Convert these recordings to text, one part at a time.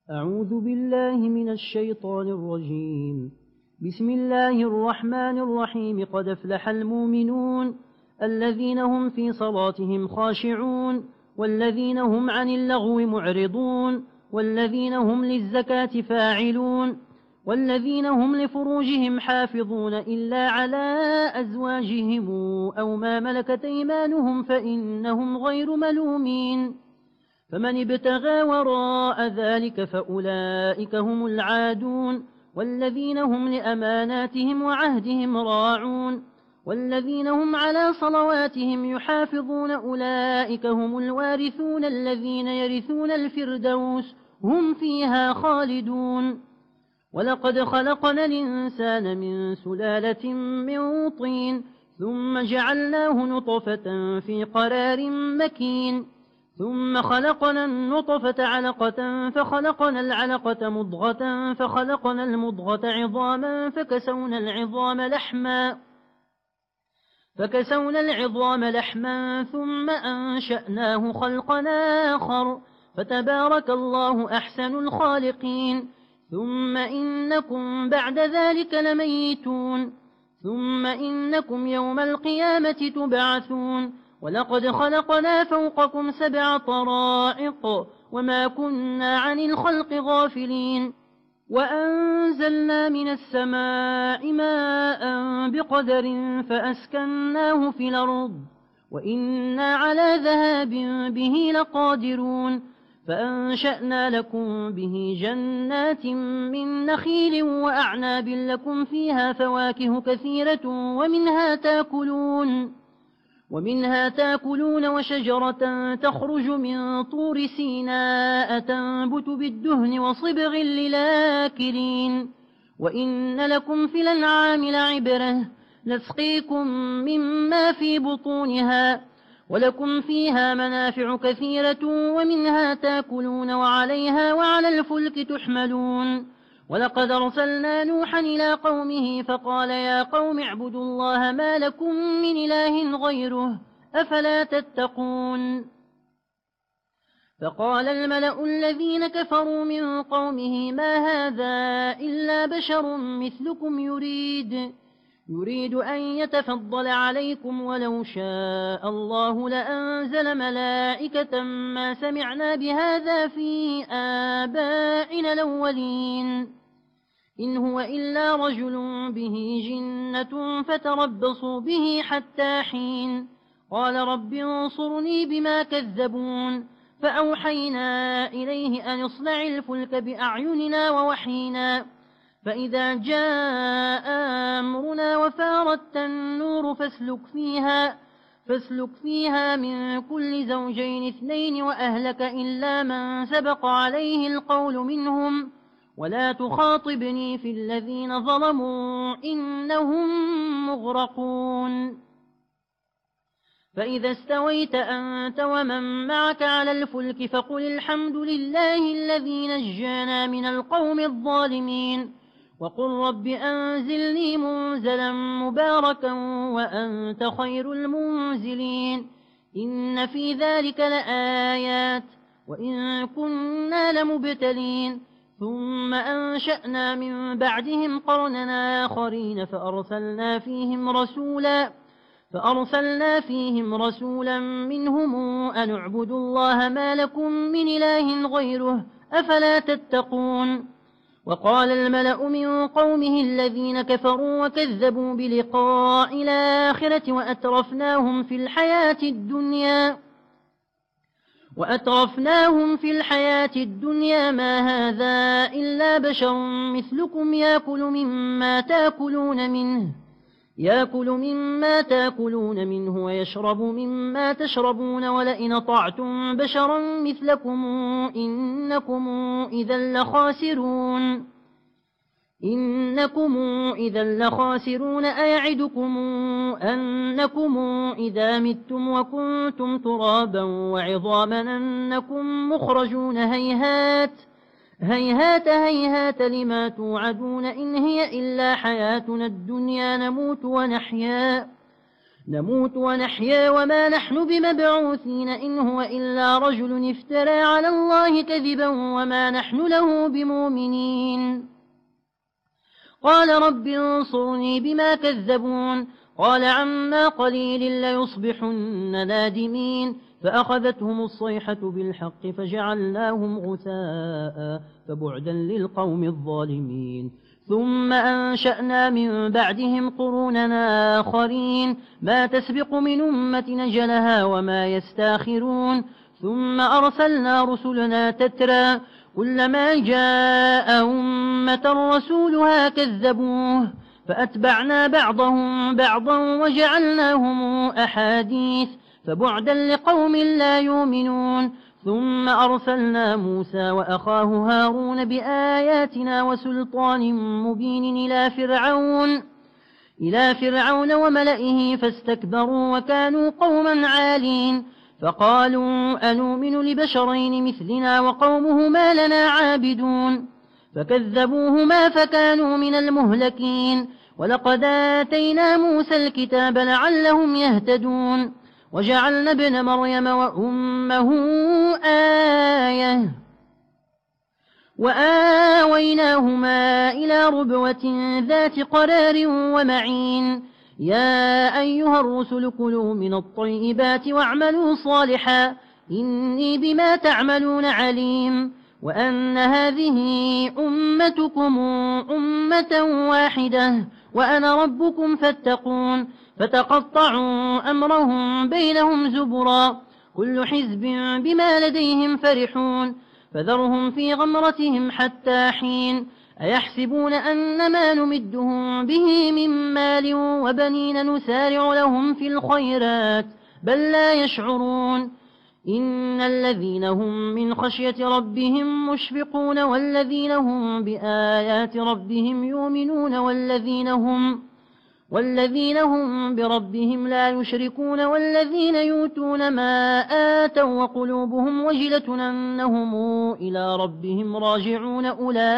أعوذ بالله من الشيطان الرجيم. بسم الله الرحمن الرحيم. قد أفلح المؤمنون الذين هم في صلاتهم خاشعون والذين هم عن اللغو معرضون والذين هم للزكاة فاعلون والذين هم لفروجهم حافظون إلا على أزواجهم أو ما ملكت أيمانهم فإنهم غير ملومين. فمن ابتغى وراء ذلك فأولئك هم العادون والذين هم لأماناتهم وعهدهم راعون والذين هم على صلواتهم يحافظون أولئك هم الوارثون الذين يرثون الفردوس هم فيها خالدون. ولقد خلقنا الإنسان من سلالة من طين ثم جعلناه نطفة في قرار مكين ثم خلقنا النطفة علقة فخلقنا العلقة مضغة فخلقنا المضغة عظاما فكسونا العظام لحما ثم أنشأناه خلقا آخر فتبارك الله أحسن الخالقين. ثم إنكم بعد ذلك لميتون ثم إنكم يوم القيامة تبعثون. ولقد خلقنا فوقكم 7 طرائق وما كنا عن الخلق غافلين وأنزلنا من السماء ماء بقدر فأسكناه في الأرض وإنا على ذهاب به لقادرون. فأنشأنا لكم به جنات من نخيل وأعناب لكم فيها فواكه كثيرة ومنها تاكلون وشجرة تخرج من طور سيناء تنبت بالدهن وصبغ للآكلين. وإن لكم في الأنعام لعبرة نسقيكم مما في بطونها ولكم فيها منافع كثيرة ومنها تاكلون وعليها وعلى الفلك تحملون. ولقد أرسلنا نوحا إلى قومه فقال يا قوم اعبدوا الله ما لكم من إله غيره أفلا تتقون. فقال الملأ الذين كفروا من قومه ما هذا إلا بشر مثلكم يريد أن يتفضل عليكم ولو شاء الله لأنزل ملائكة ما سمعنا بهذا في آبائنا الأولين إن هو إلا رجل به جنة فتربصوا به حتى حين. قال رب انصرني بما كذبون. فأوحينا إليه أن اصنع الفلك بأعيننا ووحينا فإذا جاء أمرنا وفارت النور فاسلك فيها من كل زوجين 2 وأهلك إلا من سبق عليه القول منهم ولا تخاطبني في الذين ظلموا إنهم مغرقون. فإذا استويت أنت ومن معك على الفلك فقل الحمد لله الذي نجانا من القوم الظالمين وقل رب أنزلني منزلا مباركا وأنت خير المنزلين. إن في ذلك لآيات وإن كنا لمبتلين. ثم أنشأنا من بعدهم قرننا آخرين فأرسلنا فيهم رسولا منهم أن اعبدوا الله ما لكم من إله غيره أفلا تتقون. وقال الملأ من قومه الذين كفروا وكذبوا بلقاء الآخرة وأترفناهم في الحياة الدنيا ما هذا إلا بشر مثلكم يأكل مما تأكلون منه ويشرب مما تشربون ولئن أطعتم بشرا مثلكم إنكم إذا لخاسرون. أيعدكم أنكم إذا متم وكنتم ترابا وعظاما أنكم مخرجون هيهات هيهات لما توعدون إن هي إلا حياتنا الدنيا نموت ونحيا نموت ونحيا وما نحن بمبعوثين إن هو إلا رجل افترى على الله كذبا وما نحن له بمؤمنين قال رب انصرني بما كذبون قال عما قليل ليصبحن نادمين فأخذتهم الصيحة بالحق فجعلناهم غثاء فبعدا للقوم الظالمين ثم أنشأنا من بعدهم قروننا آخرين ما تسبق من أمة نجلها وما يستاخرون ثم أرسلنا رسلنا تترى كلما جاء أمة رسولها كذبوه فأتبعنا بعضهم بعضا وجعلناهم أحاديث فبعدا لقوم لا يؤمنون ثم أرسلنا موسى وأخاه هارون بآياتنا وسلطان مبين إلى فرعون وملئه فاستكبروا وكانوا قوما عالين فقالوا أنؤمن لبشرين مثلنا وقومهما لنا عابدون فكذبوهما فكانوا من المهلكين ولقد آتينا موسى الكتاب لعلهم يهتدون وجعلنا ابن مريم وأمه آية وآويناهما إلى ربوة ذات قرار ومعين يا أيها الرسل كلوا من الطيبات واعملوا صالحا إني بما تعملون عليم وأن هذه أمتكم أمة واحدة وأنا ربكم فاتقون فتقطعوا أمرهم بينهم زبرا كل حزب بما لديهم فرحون فذرهم في غمرتهم حتى حين أيحسبون أن ما نمدهم به من مال وبنين نسارع لهم في الخيرات بل لا يشعرون إن الذين هم من خشية ربهم مشفقون والذين هم بآيات ربهم يؤمنون والذين هم بربهم لا يشركون والذين يؤتون ما آتوا وقلوبهم وجلة أنهم إلى ربهم راجعون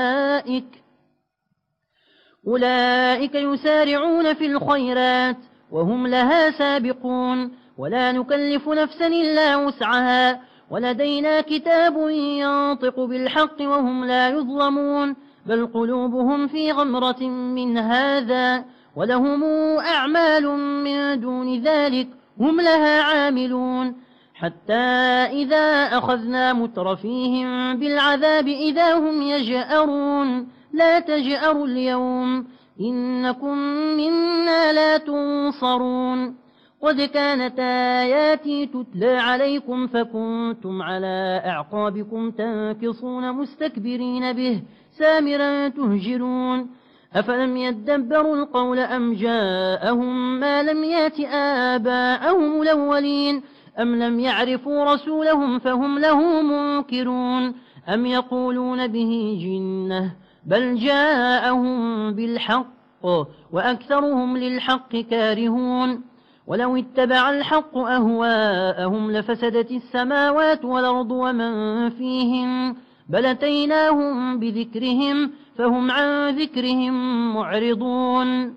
أولئك يسارعون في الخيرات وهم لها سابقون ولا نكلف نفسا إلا وسعها ولدينا كتاب ينطق بالحق وهم لا يظلمون بل قلوبهم في غمرة من هذا ولهم أعمال من دون ذلك هم لها عاملون حتى إذا أخذنا مترفيهم بالعذاب إذا هم يجأرون لا تجأروا اليوم إنكم منا لا تنصرون قد كانت آياتي تتلى عليكم فكنتم على أعقابكم تنكصون مستكبرين به سامرا تهجرون أفلم يدبروا القول أم جاءهم ما لم يات آباءهم الأولين أم لم يعرفوا رسولهم فهم له منكرون أم يقولون به جنة بل جاءهم بالحق وأكثرهم للحق كارهون ولو اتبع الحق أهواءهم لفسدت السماوات والأرض ومن فيهم بل أتيناهم بذكرهم فهم عن ذكرهم معرضون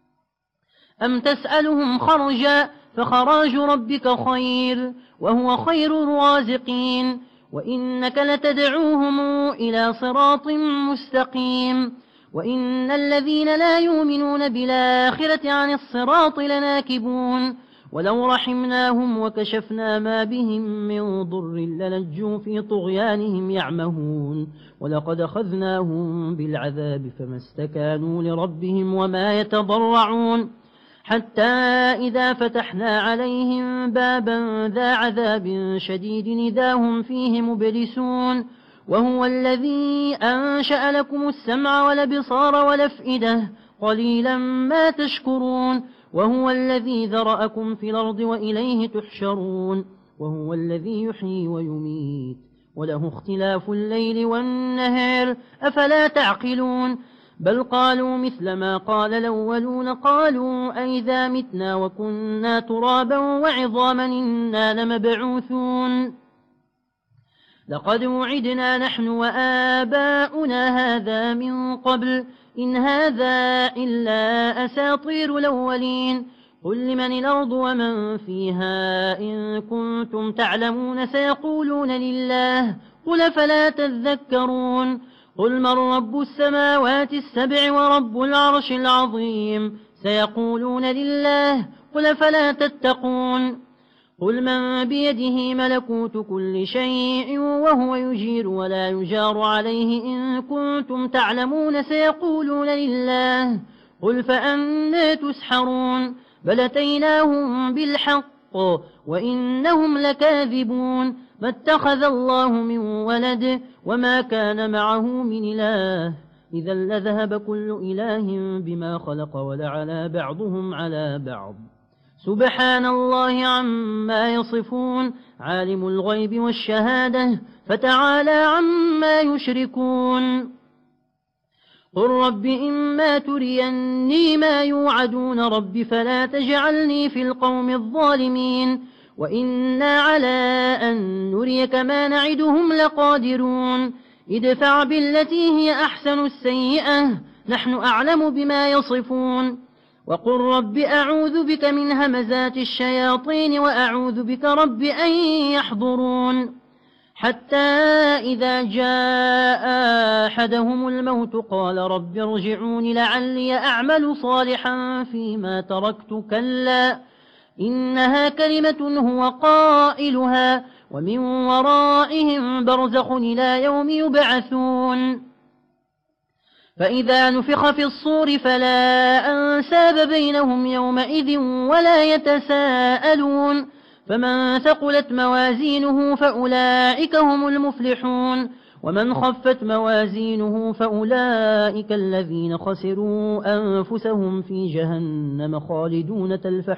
أم تسألهم خرجا فخراج ربك خير وهو خير الرازقين وإنك لتدعوهم إلى صراط مستقيم وإن الذين لا يؤمنون بالآخرة عن الصراط لناكبون ولو رحمناهم وكشفنا ما بهم من ضر للجوا في طغيانهم يعمهون ولقد أخذناهم بالعذاب فما استكانوا لربهم وما يتضرعون حتى إذا فتحنا عليهم بابا ذا عذاب شديد إذا هم فيه مبلسون وهو الذي أنشأ لكم السمع والأبصار والأفئدة قليلا ما تشكرون وهو الذي ذرأكم في الأرض وإليه تحشرون وهو الذي يحيي ويميت وله اختلاف الليل والنهار أفلا تعقلون بل قالوا مثل ما قال الأولون قالوا أئذا متنا وكنا ترابا وعظاما إنا لمبعوثون لقد وعدنا نحن وآباؤنا هذا من قبل إن هذا إلا أساطير الأولين قل لمن الأرض ومن فيها إن كنتم تعلمون سيقولون لله قل فلا تذكرون قل من رب السماوات السبع ورب العرش العظيم سيقولون لله قل فلا تتقون قل من بيده ملكوت كل شيء وهو يجير ولا يجار عليه إن كنتم تعلمون سيقولون لله قل فأنى تسحرون بل أتيناهم بالحق وإنهم لكاذبون ما اتخذ الله من ولد وما كان معه من إله إذا لذهب كل إله بما خلق ولعلى بعضهم على بعض سبحان الله عما يصفون عالم الغيب والشهادة فتعالى عما يشركون قل رب إما تريني ما يوعدون رب فلا تجعلني في القوم الظالمين وإنا على أن نريك ما نعدهم لقادرون ادفع بالتي هي أحسن السيئة نحن أعلم بما يصفون وقل رب أعوذ بك من همزات الشياطين وأعوذ بك رب أن يحضرون حتى إذا جاء أحدهم الموت قال رب ارجعون لعلي أعمل صالحا فيما تركت كلا إنها كلمة هو قائلها ومن ورائهم برزخ إلى يوم يبعثون فإذا نفخ في الصور فلا أنساب بينهم يومئذ ولا يتساءلون فمن ثقلت موازينه فأولئك هم المفلحون ومن خفت موازينه فأولئك الذين خسروا أنفسهم في جهنم خالدون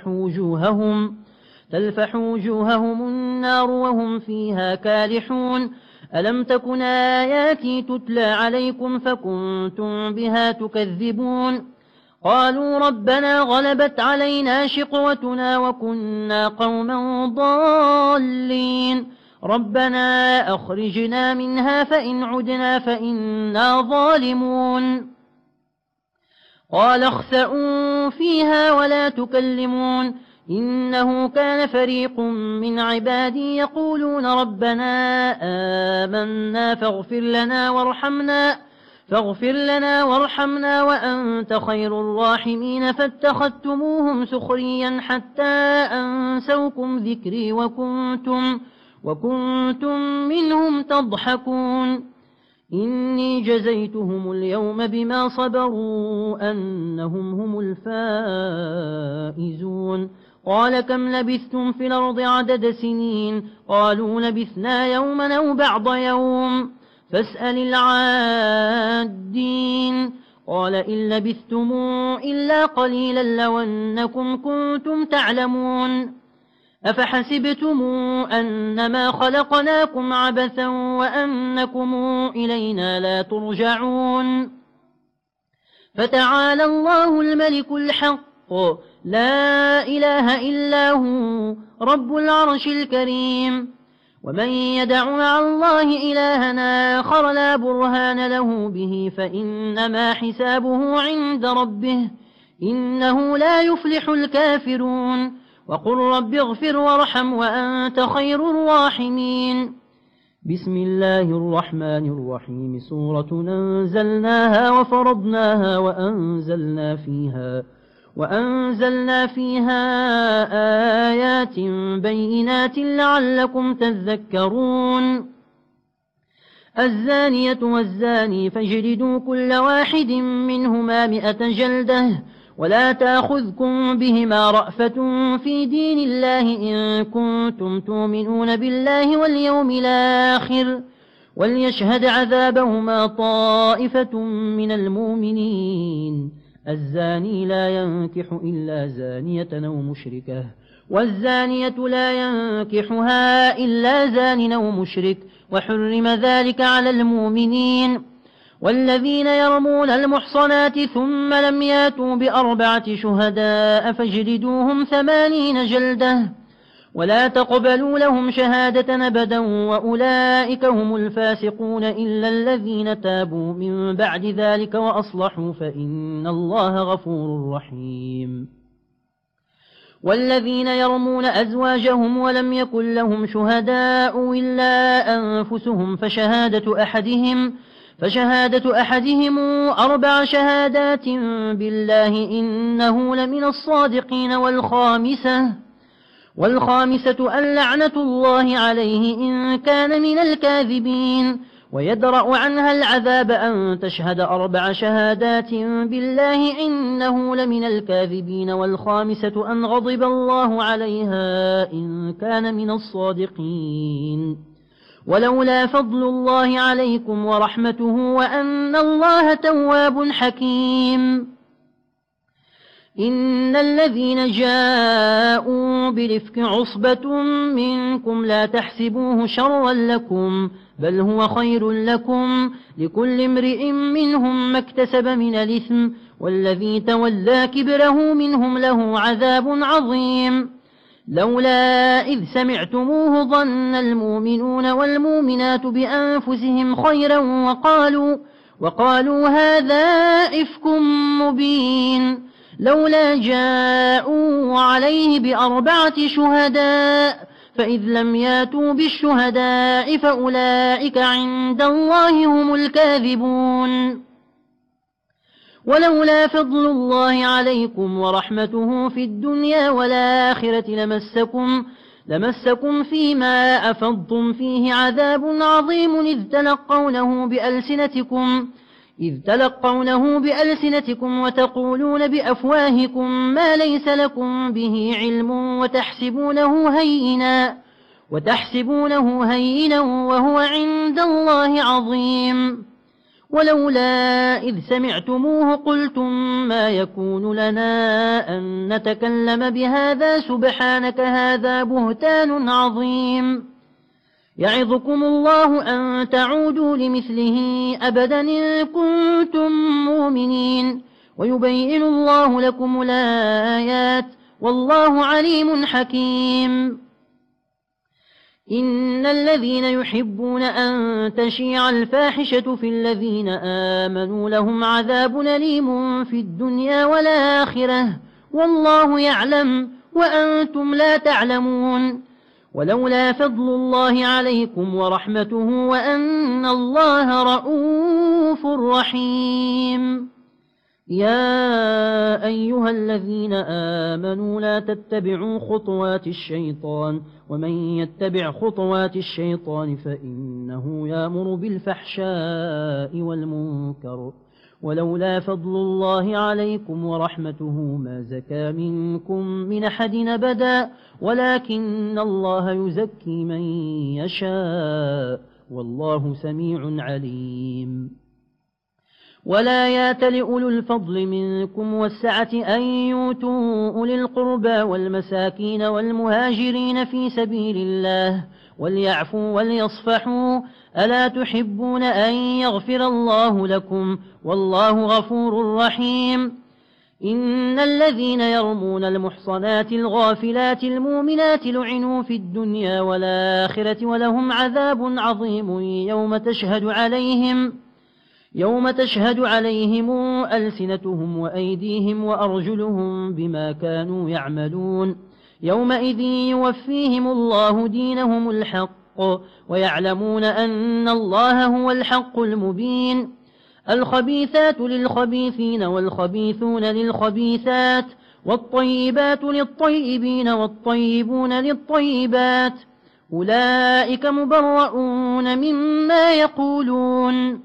تلفح وجوههم النار وهم فيها كالحون ألم تكن آياتي تتلى عليكم فكنتم بها تكذبون قالوا ربنا غلبت علينا شقوتنا وكنا قوما ضالين ربنا أخرجنا منها فإن عدنا فإنا ظالمون قال اخسئوا فيها ولا تكلمون إنه كان فريق من عبادي يقولون ربنا آمنا فاغفر لنا وارحمنا وأنت خير الراحمين فاتخذتموهم سخريا حتى أنسوكم ذكري وكنتم منهم تضحكون إني جزيتهم اليوم بما صبروا أنهم هم الفائزون قال كم لبثتم في الأرض عدد سنين قالوا لبثنا يوما أو بعض يوم فاسأل العادين قال إن لبثتم إلا قليلا لو أنكم كنتم تعلمون أفحسبتم أنما خلقناكم عبثا وأنكم إلينا لا ترجعون فتعالى الله الملك الحق لا إله إلا هو رب العرش الكريم ومن يدع مع الله إلهنا آخر لا برهان له به فإنما حسابه عند ربه إنه لا يفلح الكافرون وقل رب اغفر وارحم وأنت خير الراحمين بسم الله الرحمن الرحيم سورة أنزلناها وفرضناها وأنزلنا فيها آيات بينات لعلكم تذكرون الزانية والزاني فاجلدوا كل واحد منهما 100 جلدة ولا تأخذكم بهما رأفة في دين الله إن كنتم تؤمنون بالله واليوم الآخر وليشهد عذابهما طائفة من المؤمنين الزاني لا ينكح إلا زانية أو مشركة والزانية لا ينكحها إلا زان أو مشرك وحرم ذلك على المؤمنين والذين يرمون المحصنات ثم لم ياتوا ب4 شهداء فاجلدوهم 80 جلدة ولا تقبلوا لهم شهادة أبدا وأولئك هم الفاسقون إلا الذين تابوا من بعد ذلك وأصلحوا فإن الله غفور رحيم والذين يرمون أزواجهم ولم يكن لهم شهداء إلا أنفسهم فشهادة أحدهم 4 شهادات بالله إنه لمن الصادقين والخامسة أن لعنة الله عليه إن كان من الكاذبين ويدرأ عنها العذاب أن تشهد 4 شهادات بالله إنه لمن الكاذبين والخامسة أن غضب الله عليها إن كان من الصادقين ولولا فضل الله عليكم ورحمته وأن الله تواب حكيم إن الذين جاءوا بالإفك عصبة منكم لا تحسبوه شرا لكم بل هو خير لكم لكل امرئ منهم ما اكتسب من الإثم والذي تولى كبره منهم له عذاب عظيم لولا إذ سمعتموه ظن المؤمنون والمؤمنات بأنفسهم خيرا وقالوا هذا إفك مبين لولا جاءوا عليه ب4 شهداء فإذ لم ياتوا بالشهداء فأولئك عند الله هم الكاذبون ولولا فضل الله عليكم ورحمته في الدنيا والآخرة لمسكم فيما أفضتم فيه عذاب عظيم إذ تلقونه بألسنتكم وتقولون بأفواهكم ما ليس لكم به علم وتحسبونه هينا وهو عند الله عظيم ولولا إذ سمعتموه قلتم ما يكون لنا أن نتكلم بهذا سبحانك هذا بهتان عظيم يعظكم الله أن تعودوا لمثله أبدا إن كنتم مؤمنين ويبين الله لكم الآيات والله عليم حكيم إن الذين يحبون أن تشيع الفاحشة في الذين آمنوا لهم عذاب أليم في الدنيا والآخرة والله يعلم وأنتم لا تعلمون ولولا فضل الله عليكم ورحمته وأن الله رؤوف رحيم يا أيها الذين آمنوا لا تتبعوا خطوات الشيطان ومن يتبع خطوات الشيطان فإنه يأمر بالفحشاء والمنكر ولولا فضل الله عليكم ورحمته ما زكى منكم من أحد أبدا ولكن الله يزكي من يشاء والله سميع عليم ولا يأتل أولو الفضل منكم والسعة أن يؤتوا أولي القربى والمساكين والمهاجرين في سبيل الله وليعفوا وليصفحوا ألا تحبون أن يغفر الله لكم والله غفور رحيم إن الذين يرمون المحصنات الغافلات المؤمنات لعنوا في الدنيا والآخرة ولهم عذاب عظيم يوم تشهد عليهم ألسنتهم وأيديهم وأرجلهم بما كانوا يعملون يومئذ يوفيهم الله دينهم الحق ويعلمون أن الله هو الحق المبين الخبيثات للخبيثين والخبيثون للخبيثات والطيبات للطيبين والطيبون للطيبات أولئك مبرؤون مما يقولون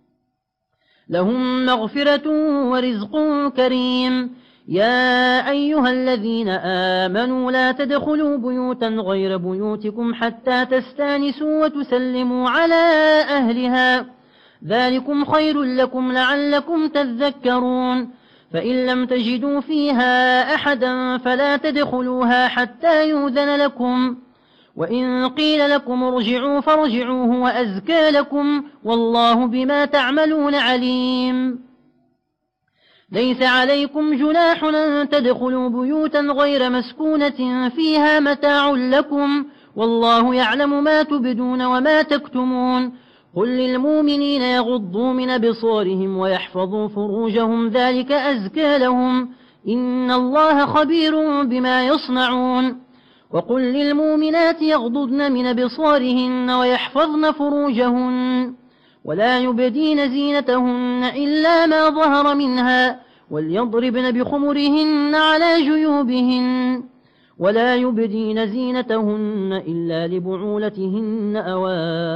لهم مغفرة ورزق كريم يا أيها الذين آمنوا لا تدخلوا بيوتا غير بيوتكم حتى تستانسوا وتسلموا على أهلها ذلكم خير لكم لعلكم تذكرون فإن لم تجدوا فيها أحدا فلا تدخلوها حتى يؤذن لكم وإن قيل لكم ارجعوا فارجعوا هو أزكى لكم والله بما تعملون عليم ليس عليكم جناح أن تدخلوا بيوتا غير مسكونة فيها متاع لكم والله يعلم ما تبدون وما تكتمون قل للمؤمنين يغضوا من أبصارهم ويحفظوا فروجهم ذلك أزكى لهم إن الله خبير بما يصنعون وقل للمؤمنات يغضضن من أبصارهن ويحفظن فروجهن ولا يبدين زينتهن إلا ما ظهر منها وليضربن بخمرهن على جيوبهن ولا يبدين زينتهن إلا لبعولتهن أو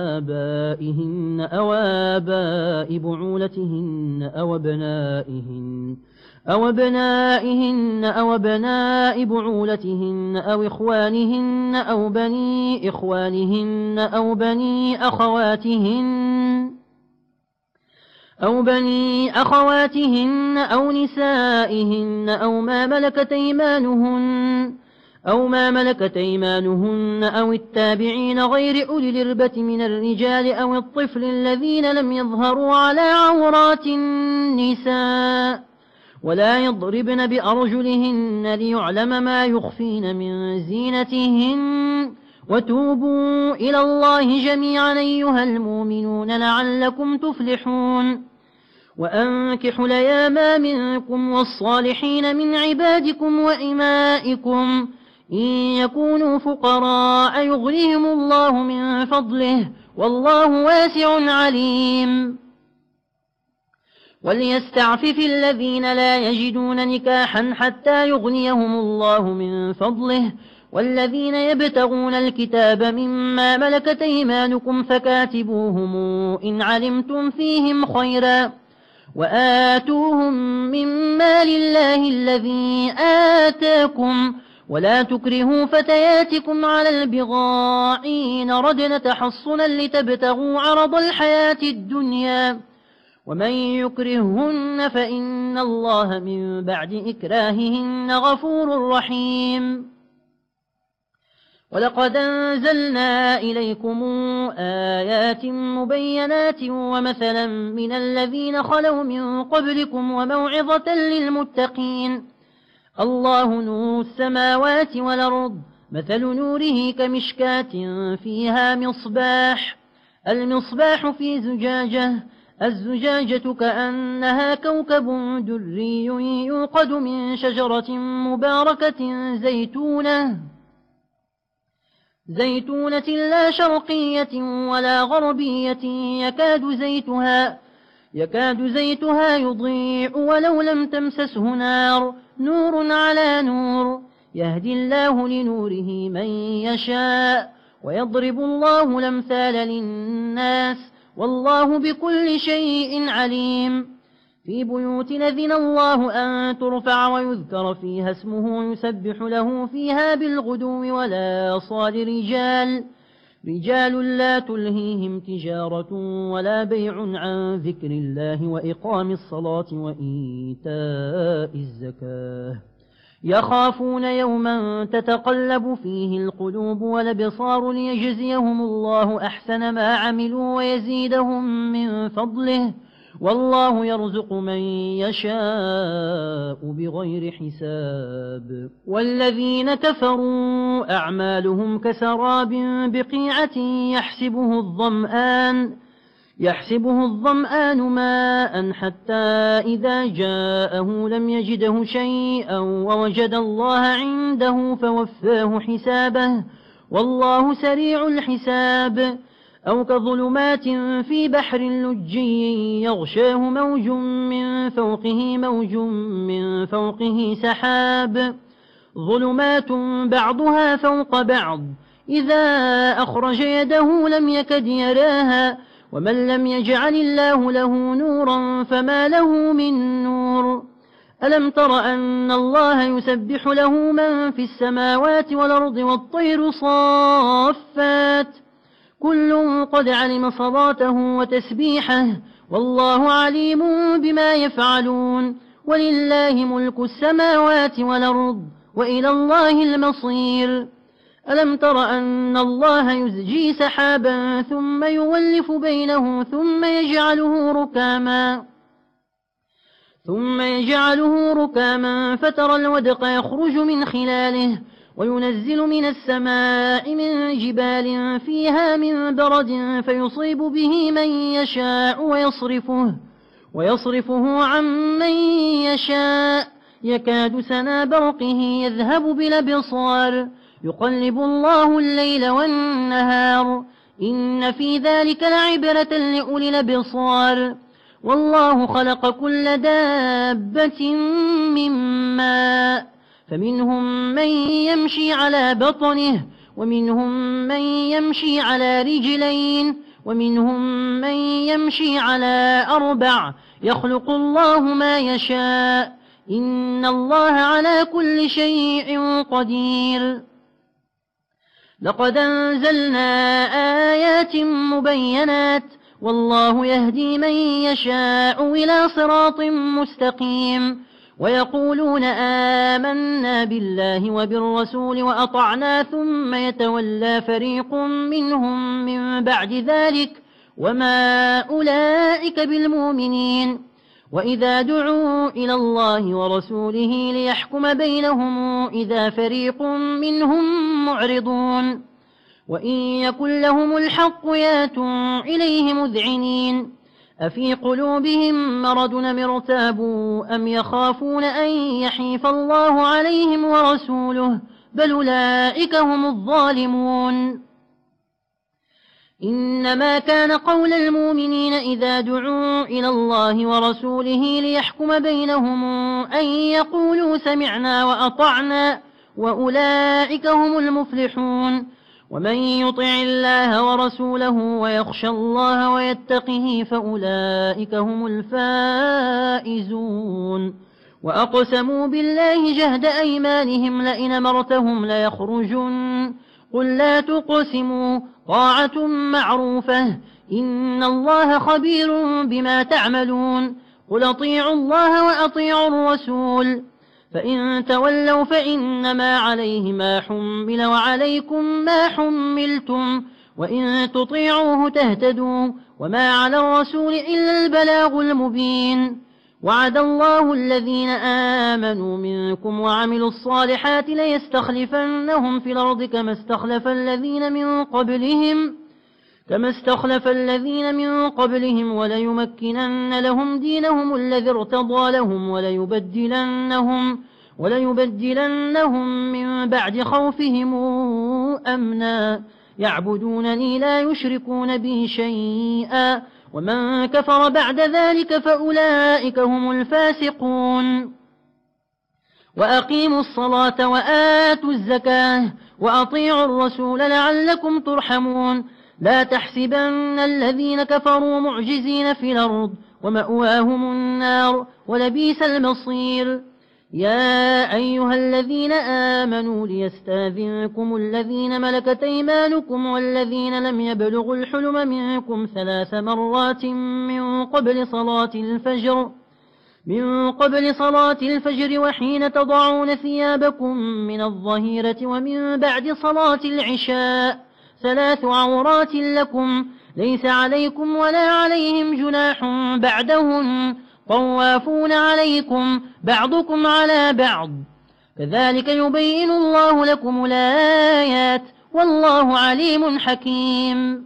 آباء بعولتهن أو أبنائهن أو أبناء بعولتهن أو إخوانهن أو بني إخوانهن أو بني أخواتهن أو نسائهن أو ما ملكت أيمانهن أو التابعين غير أولي الإربة من الرجال أو الطفل الذين لم يظهروا على عورات النساء ولا يضربن بأرجلهن ليعلم ما يخفين من زينتهن وتوبوا إلى الله جميعا أيها المؤمنون لعلكم تفلحون وأنكحوا الأيام منكم والصالحين من عبادكم وإمائكم إن يكونوا فقراء يغنيهم الله من فضله والله واسع عليم وليستعفف الذين لا يجدون نكاحا حتى يغنيهم الله من فضله والذين يبتغون الكتاب مما ملكت أيمانكم فكاتبوهم إن علمتم فيهم خيرا وآتوهم من مال الله الذي آتاكم ولا تكرهوا فتياتكم على البغاء إن ردن تحصنا لتبتغوا عرض الحياة الدنيا ومن يكرههن فإن الله من بعد إكراههن غفور رحيم ولقد أنزلنا إليكم آيات مبينات ومثلا من الذين خلوا من قبلكم وموعظة للمتقين الله نور السماوات والأرض مثل نوره كمشكاة فيها مصباح المصباح في زجاجة الزجاجة كأنها كوكب دري يوقد من شجرة مباركة زيتونة لا شرقية ولا غربية يكاد زيتها يضيء ولو لم تمسسه نور على نور يهدي الله لنوره من يشاء ويضرب الله الأمثال للناس والله بكل شيء عليم في بيوت أذن الله أن ترفع ويذكر فيها اسمه يسبح له فيها بالغدو ولا صال رجال لا تلهيهم تجارة ولا بيع عن ذكر الله وإقام الصلاة وإيتاء الزكاة يخافون يوما تتقلب فيه القلوب والأبصار ليجزيهم الله أحسن ما عملوا ويزيدهم من فضله والله يرزق من يشاء بغير حساب والذين كفروا أعمالهم كسراب بقيعة يحسبه الظمآن ماء حتى إذا جاءه لم يجده شيئا ووجد الله عنده فوفاه حسابه والله سريع الحساب أو كظلمات في بحر لجي يغشاه موج من فوقه سحاب ظلمات بعضها فوق بعض إذا أخرج يده لم يكد يراها ومن لم يجعل الله له نورا فما له من نور ألم تر أن الله يسبح له من في السماوات والأرض والطير صافات كل قد علم صلاته وتسبيحه والله عليم بما يفعلون ولله ملك السماوات والأرض وإلى الله المصير ألم تر أن الله يزجي سحابا ثم يولف بينه ثم يجعله ركاما فترى الودق يخرج من خلاله وينزل من السماء من جبال فيها من برد فيصيب به من يشاء ويصرفه عن من يشاء يكاد سنا برقه يذهب بالأبصار يقلب الله الليل والنهار إن في ذلك لعبرة لأولي الأبصار والله خلق كل دابة من ماء فمنهم من يمشي على بطنه ومنهم من يمشي على رجلين ومنهم من يمشي على 4 يخلق الله ما يشاء إن الله على كل شيء قدير لقد أنزلنا آيات مبينات والله يهدي من يشاء إلى صراط مستقيم ويقولون آمنا بالله وبالرسول وأطعنا ثم يتولى فريق منهم من بعد ذلك وما أولئك بالمؤمنين وإذا دعوا إلى الله ورسوله ليحكم بينهم إذا فريق منهم معرضون وإن يكن لهم الحق ياتوا إليه مذعنين أفي قلوبهم مرض ارتابوا أم يخافون أن يحيف الله عليهم ورسوله بل أولئك هم الظالمون إنما كان قول المؤمنين إذا دعوا إلى الله ورسوله ليحكم بينهم أن يقولوا سمعنا وأطعنا وأولئك هم المفلحون ومن يطع الله ورسوله ويخشى الله ويتقه فأولئك هم الفائزون وأقسموا بالله جهد أيمانهم لئن أمرتهم ليخرجن قل لا تقسموا طاعة معروفة إن الله خبير بما تعملون قل أطيعوا الله وأطيعوا الرسول فإن تولوا فإنما عليه ما حمل وعليكم ما حملتم وإن تطيعوه تهتدوا وما على الرسول إلا البلاغ المبين وعد الله الذين آمنوا منكم وعملوا الصالحات ليستخلفنهم في الأرض كما استخلف الذين من قبلهم وليمكنن لهم دينهم الذي ارتضى لهم وليبدلنهم من بعد خوفهم أمنا يعبدونني لا يشركون بي شيئا ومن كفر بعد ذلك فأولئك هم الفاسقون وأقيموا الصلاة وآتوا الزكاة وأطيعوا الرسول لعلكم ترحمون لا تحسبن الذين كفروا معجزين في الأرض ومأواهم النار ولبئس المصير يا أيها الذين آمنوا ليستاذنكم الذين ملكت أيمانكم والذين لم يبلغوا الحلم منكم 3 مرات من قبل صلاة الفجر وحين تضعون ثيابكم من الظهيرة ومن بعد صلاة العشاء 3 عورات لكم ليس عليكم ولا عليهم جناح بعدهن طوافون عليكم بعضكم على بعض كذلك يبين الله لكم الآيات والله عليم حكيم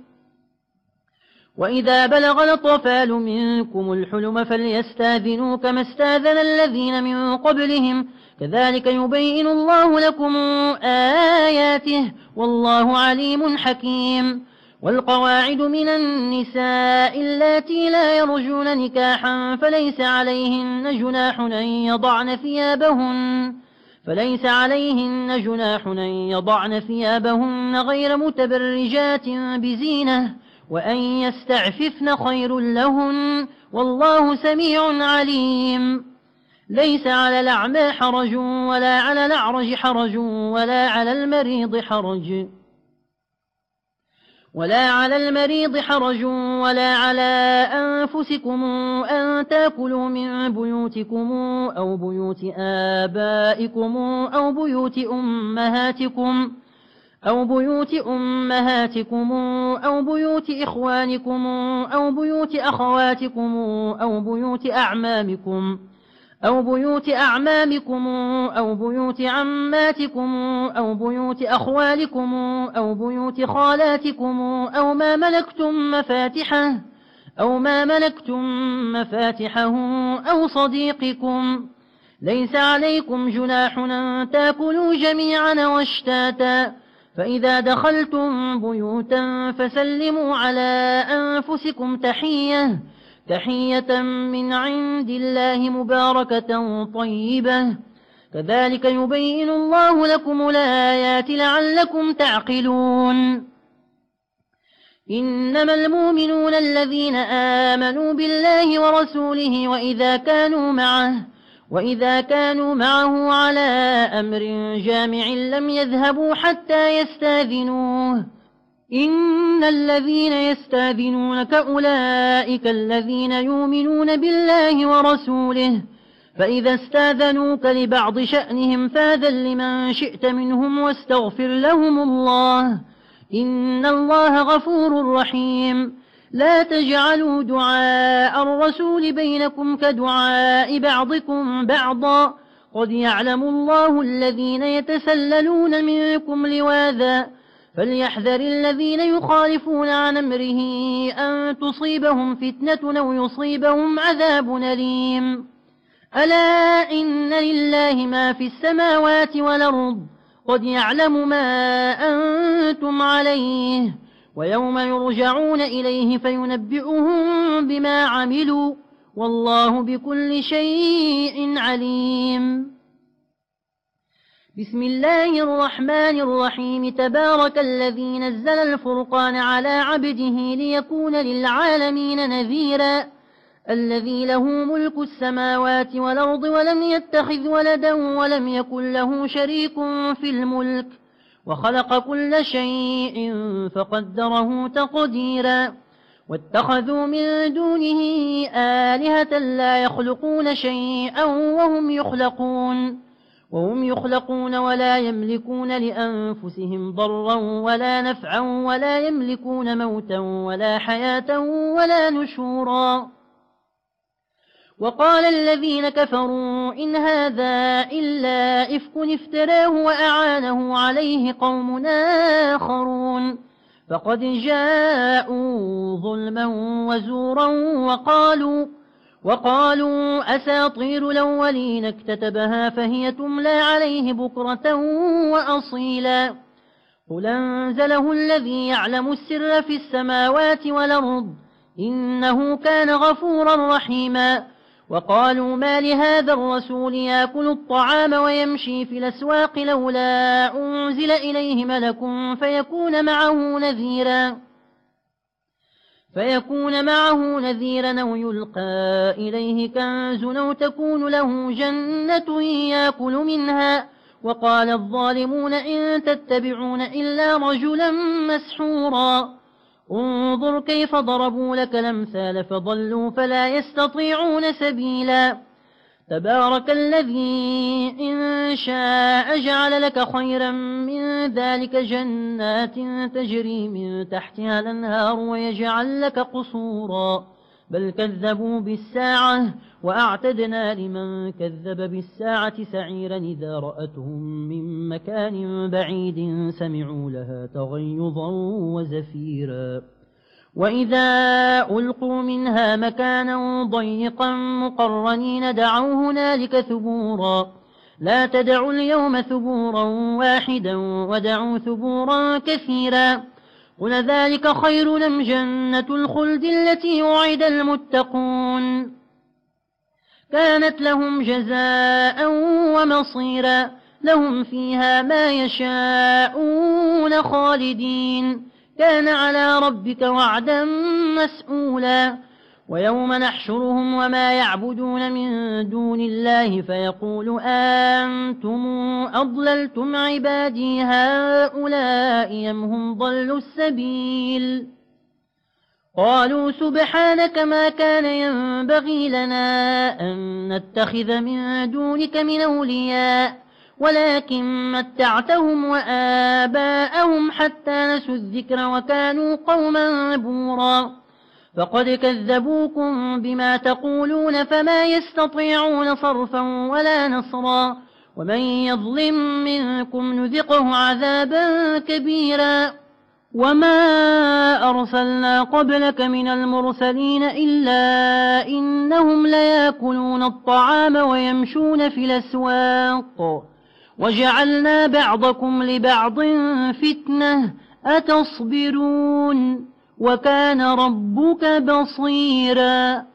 وإذا بلغ الأطفال منكم الحلم فليستاذنوا كما استاذن الذين من قبلهم كذلك يبين الله لكم آياته والله عليم حكيم والقواعد من النساء اللاتي لا يرجون نكاحا فليس عليهن جناح أن يضعن ثيابهن غير متبرجات بزينة وأن يستعففن خير لهن والله سميع عليم ليس على الأعمى حرج ولا على الأعرج حرج ولا على المريض حرج ولا على أنفسكم أن تأكلوا من بيوتكم أو بيوت آبائكم أو بيوت أمهاتكم أو بيوت إخوانكم أو بيوت أخواتكم أو بيوت أعمامكم أو بيوت عماتكم أو بيوت أخوالكم أو بيوت خالاتكم أو ما ملكتم مفاتحه أو صديقكم ليس عليكم جناح أن تأكلوا جميعا واشتاتا فإذا دخلتم بيوتا فسلموا على أنفسكم تحية من عند الله مباركة طيبة كذلك يبين الله لكم الآيات لعلكم تعقلون إنما المؤمنون الذين آمنوا بالله ورسوله وإذا كانوا معه على أمر جامع لم يذهبوا حتى يستاذنوه إن الذين يستاذنونك أولئك الذين يؤمنون بالله ورسوله فإذا استاذنوك لبعض شأنهم فاذن لمن شئت منهم واستغفر لهم الله إن الله غفور رحيم لا تجعلوا دعاء الرسول بينكم كدعاء بعضكم بعضا قد يعلم الله الذين يتسللون منكم لواذا فليحذر الذين يخالفون عن أمره أن تصيبهم فتنة أو يصيبهم عذاب أليم ألا إن لله ما في السماوات والأرض قد يعلم ما أنتم عليه ويوم يرجعون إليه فينبئهم بما عملوا والله بكل شيء عليم بسم الله الرحمن الرحيم تبارك الذي نزل الفرقان على عبده ليكون للعالمين نذيرا الذي له ملك السماوات والأرض ولم يتخذ ولدا ولم يكن له شريك في الملك وخلق كل شيء فقدره تقديرا واتخذوا من دونه آلهة لا يخلقون شيئا وهم يخلقون ولا يملكون لأنفسهم ضرا ولا نفعا ولا يملكون موتا ولا حياة ولا نشورا وقال الذين كفروا إن هذا إلا إفك افتراه وأعانه عليه قوم آخرون فقد جاءوا ظلما وزورا وقالوا أساطير الأولين اكتتبها فهي تملى عليه بكرة وأصيلا قل أنزله الذي يعلم السر في السماوات والأرض إنه كان غفورا رحيما وقالوا ما لهذا الرسول يأكل الطعام ويمشي في الأسواق لولا أنزل إليه ملك فيكون معه نذيرا أو يلقى إليه كنز أو تكون له جنة يأكل منها وقال الظالمون إن تتبعون إلا رجلا مسحورا انظر كيف ضربوا لك الأمثال فضلوا فلا يستطيعون سبيلا تبارك الذي إن شاء جعل لك خيرا من ذلك جنات تجري من تحتها الأنهار ويجعل لك قصورا بل كذبوا بالساعة وأعتدنا لمن كذب بالساعة سعيرا إذا رأتهم من مكان بعيد سمعوا لها تغيظا وزفيرا وإذا ألقوا منها مكانا ضيقا مقرنين دعوا هنالك ثبورا لا تدعوا اليوم ثبورا واحدا ودعوا ثبورا كثيرا قل ذلك خير أم جنة الخلد التي وعد المتقون كانت لهم جزاء ومصيرا لهم فيها ما يشاءون خالدين كان على ربك وعدا مسئولا ويوم نحشرهم وما يعبدون من دون الله فيقول أنتم أضللتم عبادي هؤلاء أم هم ضلوا السبيل قالوا سبحانك ما كان ينبغي لنا أن نتخذ من دونك من أولياء ولكن متعتهم وآباءهم حتى نسوا الذكر وكانوا قوما بورا فقد كذبوكم بما تقولون فما يستطيعون صرفا ولا نصرا ومن يظلم منكم نذقه عذابا كبيرا وما أرسلنا قبلك من المرسلين إلا إنهم ليأكلون الطعام ويمشون في الأسواق وجعلنا بعضكم لبعض فتنة أتصبرون وكان ربك بصيرا.